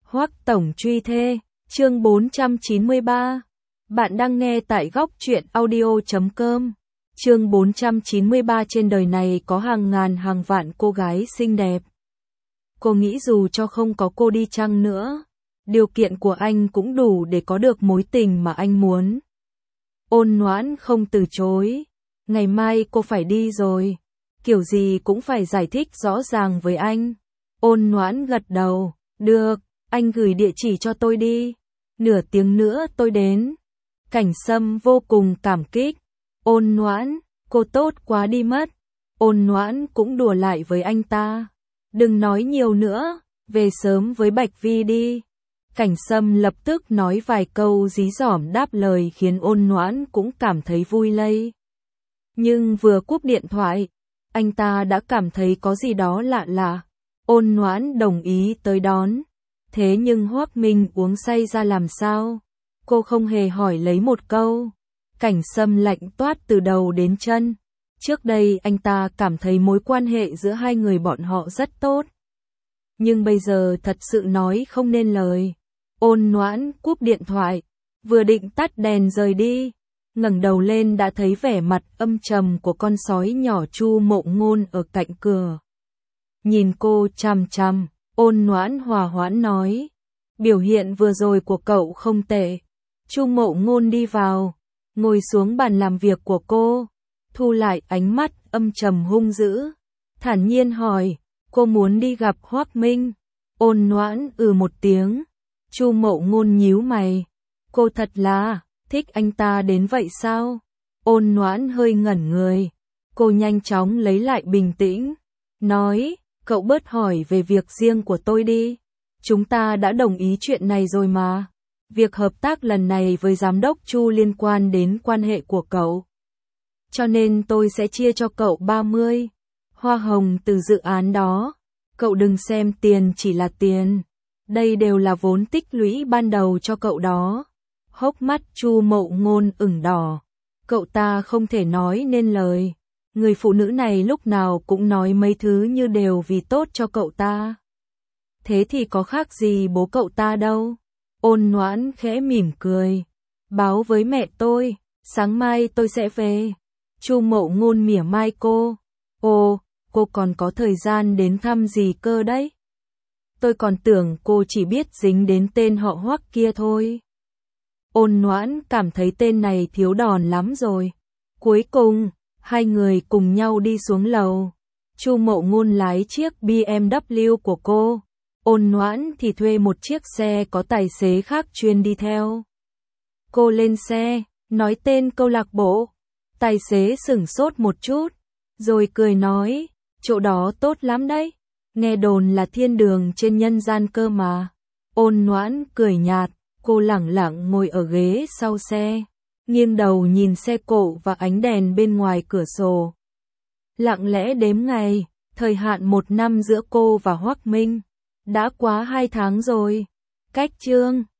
Hoắc tổng truy thê, chương 493. Bạn đang nghe tại góc truyện audio.com. Chương 493. Trên đời này có hàng ngàn hàng vạn cô gái xinh đẹp. Cô nghĩ dù cho không có cô đi chăng nữa, điều kiện của anh cũng đủ để có được mối tình mà anh muốn. Ôn Noãn không từ chối. Ngày mai cô phải đi rồi. Kiểu gì cũng phải giải thích rõ ràng với anh. Ôn Noãn gật đầu. Được, anh gửi địa chỉ cho tôi đi. Nửa tiếng nữa tôi đến. Cảnh Sâm vô cùng cảm kích. Ôn Noãn, cô tốt quá đi mất. Ôn Noãn cũng đùa lại với anh ta. Đừng nói nhiều nữa, về sớm với Bạch Vi đi. Cảnh Sâm lập tức nói vài câu dí dỏm đáp lời khiến Ôn Noãn cũng cảm thấy vui lây. Nhưng vừa cúp điện thoại, anh ta đã cảm thấy có gì đó lạ lạ. Ôn Noãn đồng ý tới đón. Thế nhưng Hoắc Minh uống say ra làm sao? Cô không hề hỏi lấy một câu. Cảnh Sâm lạnh toát từ đầu đến chân. Trước đây anh ta cảm thấy mối quan hệ giữa hai người bọn họ rất tốt. Nhưng bây giờ thật sự nói không nên lời. Ôn Noãn cúp điện thoại, vừa định tắt đèn rời đi, ngẩng đầu lên đã thấy vẻ mặt âm trầm của con sói nhỏ Chu Mộng Ngôn ở cạnh cửa. Nhìn cô chằm chằm, Ôn Noãn hòa hoãn nói, biểu hiện vừa rồi của cậu không tệ. Chu Mộng Ngôn đi vào, ngồi xuống bàn làm việc của cô, thu lại ánh mắt âm trầm hung dữ, thản nhiên hỏi, cô muốn đi gặp Hoắc Minh? Ôn Noãn một tiếng. Chu Mộng Ngôn nhíu mày, cô thật là thích anh ta đến vậy sao? Ôn Noãn hơi ngẩn người, cô nhanh chóng lấy lại bình tĩnh, nói, cậu bớt hỏi về việc riêng của tôi đi. Chúng ta đã đồng ý chuyện này rồi mà. Việc hợp tác lần này với giám đốc Chu liên quan đến quan hệ của cậu. Cho nên tôi sẽ chia cho cậu 30 hoa hồng từ dự án đó. Cậu đừng xem tiền chỉ là tiền. Đây đều là vốn tích lũy ban đầu cho cậu đó. Hốc mắt Chu Mộng Ngôn ửng đỏ. Cậu ta không thể nói nên lời. Người phụ nữ này lúc nào cũng nói mấy thứ như đều vì tốt cho cậu ta. Thế thì có khác gì bố cậu ta đâu. Ôn Noãn khẽ mỉm cười. Báo với mẹ tôi, sáng mai tôi sẽ về. Chu Mộng Ngôn mỉa mai cô. Ồ, cô còn có thời gian đến thăm gì cơ đấy? Tôi còn tưởng cô chỉ biết dính đến tên họ Hoắc kia thôi. Ôn Noãn cảm thấy tên này thiếu đòn lắm rồi. Cuối cùng, hai người cùng nhau đi xuống lầu. Chu Mộng Ngôn lái chiếc BMW của cô. Ôn Noãn thì thuê một chiếc xe có tài xế khác chuyên đi theo. Cô lên xe, nói tên câu lạc bộ. Tài xế sửng sốt một chút, rồi cười nói, chỗ đó tốt lắm đấy. Nghe đồn là thiên đường trên nhân gian cơ mà. Ôn Noãn cười nhạt, cô lẳng lặng ngồi ở ghế sau xe, nghiêng đầu nhìn xe cộ và ánh đèn bên ngoài cửa sổ. Lặng lẽ đếm ngày, thời hạn 1 năm giữa cô và Hoắc Minh. Đã quá 2 tháng rồi. Cách chương